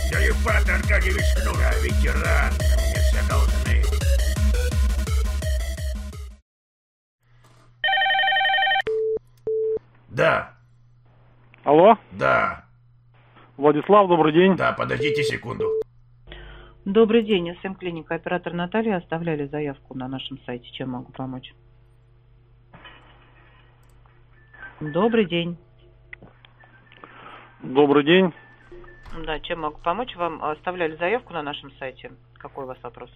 Я Ипат Аркадьевич Шнура, ветеран. Мне все должны. Да. Алло? Да. Владислав, добрый день. Да, подождите секунду. Добрый день, СМ Клиника. Оператор Наталья оставляли заявку на нашем сайте. Чем могу помочь? Добрый день. Добрый день. Да, чем могу помочь? Вам оставляли заявку на нашем сайте. Какой у вас вопрос?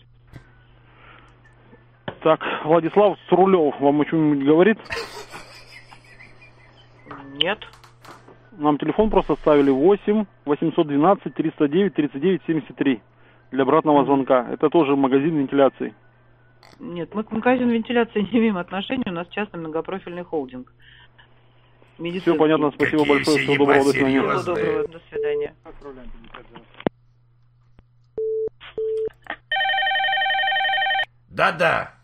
Так, Владислав Срулев вам о чем-нибудь говорит? Нет. Нам телефон просто оставили 8 812 309 39 73 для обратного звонка. Это тоже магазин вентиляции. Нет, мы к магазину вентиляции не имеем отношения. У нас частный многопрофильный холдинг. Все понятно, спасибо Какие большое. все Всего доброго, до свидания. Всего доброго, до свидания. Да-да.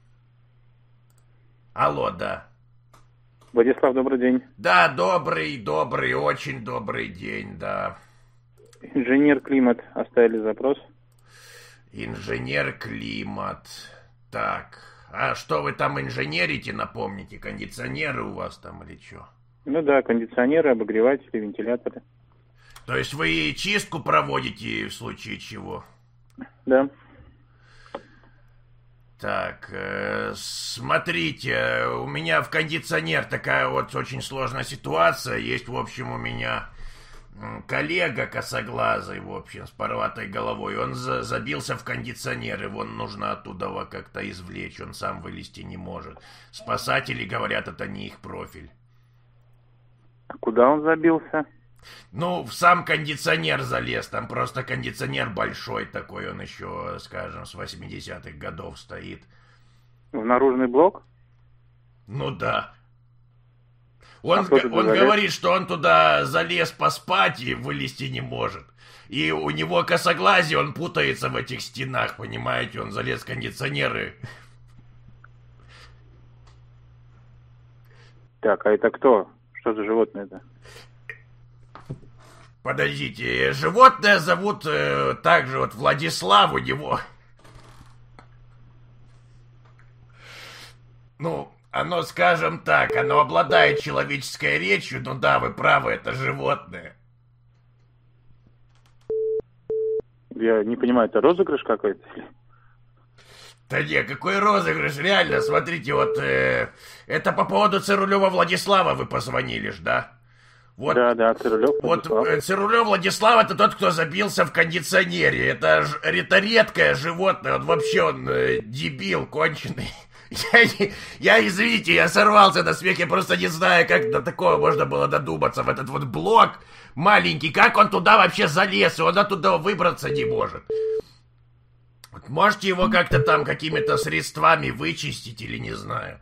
Алло, да. Владислав, добрый день. Да, добрый, очень добрый день, да. Инженер Климат оставили запрос. Инженер Климат. Так, а что вы там инженерите, напомните? Кондиционеры у вас там или что? Ну да, кондиционеры, обогреватели, вентиляторы. То есть вы чистку проводите в случае чего? Да. Так, смотрите, у меня в кондиционер такая вот очень сложная ситуация. Есть, в общем, у меня коллега косоглазый, в общем, с порватой головой. Он забился в кондиционер, его нужно оттуда как-то извлечь. Он сам вылезти не может. Спасатели говорят, это не их профиль. А куда он забился? Ну, в сам кондиционер залез, там просто кондиционер большой такой, он еще, скажем, с 80-х годов стоит. В наружный блок? Ну да. Он залез? говорит, что он туда залез поспать и вылезти не может. И у него косоглазие, он путается в этих стенах, понимаете, он залез в кондиционеры. Так, а это кто? Что за животное это? Подождите, животное зовут также вот Владислав у него. Ну, оно, скажем так, оно обладает человеческой речью, но да, вы правы, это животное. Я не понимаю, это розыгрыш какой-то? Да не, какой розыгрыш, реально, смотрите, вот это по поводу Цирулева Владислава вы позвонили ж, да? Вот, да, Цирулев Владислав. Вот Цирулев Владислав это тот, кто забился в кондиционере. Это редкое животное, он вообще дебил конченый. Я, извините, я сорвался на смех, я просто не знаю, как до такого можно было додуматься в этот вот блок маленький, как он туда вообще залез, и он оттуда выбраться не может. Вот можете его как-то там какими-то средствами вычистить или не знаю.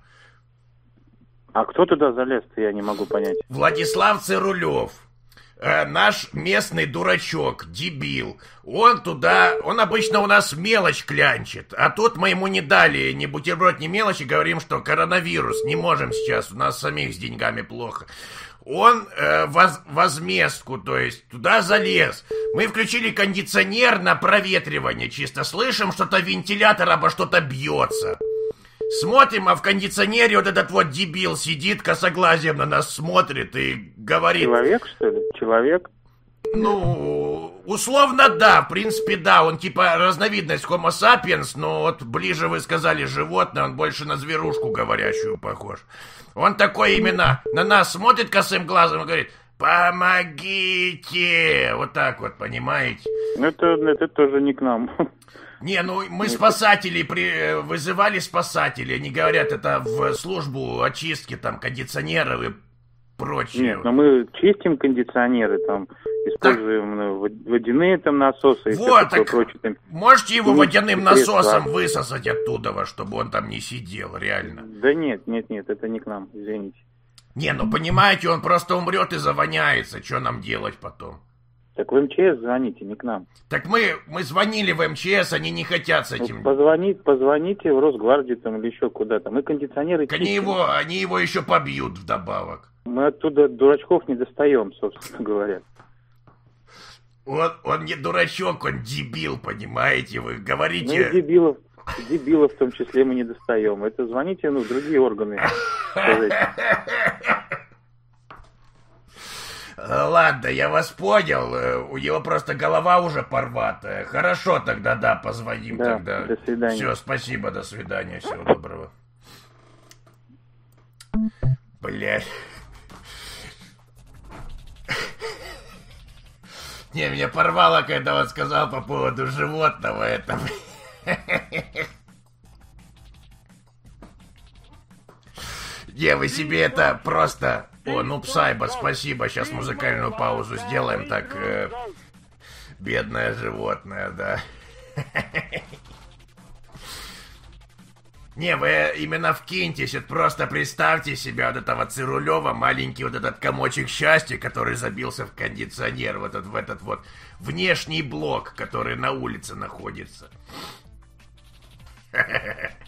А кто туда залез-то, я не могу понять. Владислав Цирулев. Наш местный дурачок, дебил. Он обычно у нас мелочь клянчит. А тут мы ему не дали ни бутерброд, ни мелочи. Говорим, что коронавирус, не можем сейчас, у нас самих с деньгами плохо. Он возмездку, то есть туда залез. Мы включили кондиционер на проветривание чисто. Слышим, что-то вентилятор обо что-то бьется. Смотрим, а в кондиционере вот этот вот дебил сидит, косоглазием на нас смотрит и говорит... Человек, что ли? Человек? Ну, условно, да, в принципе, да. Он типа разновидность Homo sapiens, но вот ближе вы сказали животное, он больше на зверушку говорящую похож. Он такой именно на нас смотрит косым глазом и говорит: «Помогите!» Вот так вот, понимаете? Это тоже не к нам. Не, ну мы спасателей вызывали спасателей. Они говорят, это в службу очистки там кондиционеров и прочее. Нет, но мы чистим кондиционеры, там используем водяные там насосы и вот, все такое прочее. Там, можете его водяным насосом высосать оттуда, чтобы он там не сидел, реально? Да нет, это не к нам, извините. Не, ну понимаете, он просто умрет и завоняется. Что нам делать потом? Так в МЧС звоните, не к нам. Так мы звонили в МЧС, они не хотят с этим. Позвоните в Росгвардию там или еще куда-то. Мы кондиционеры чистим. Они его еще побьют вдобавок. Мы оттуда дурачков не достаем, собственно говоря. Он не дурачок, он дебил, понимаете? Вы Ну и говорите... дебилов в том числе мы не достаем. Это звоните, в другие органы. Сказать. Ладно, я вас понял. У него просто голова уже порватая. Хорошо, тогда да, позвоним Да, тогда. до свидания. Все, спасибо, до свидания, всего доброго. Блядь. Не, меня порвало, когда он сказал по поводу животного этого. Не, вы себе это просто... О, ну Псайба, спасибо. Сейчас музыкальную паузу сделаем. Так, бедное животное, да. Не, вы именно вкиньтесь, вот просто представьте себе вот этого Цирулева, маленький вот этот комочек счастья, который забился в кондиционер, в этот вот внешний блок, который на улице находится.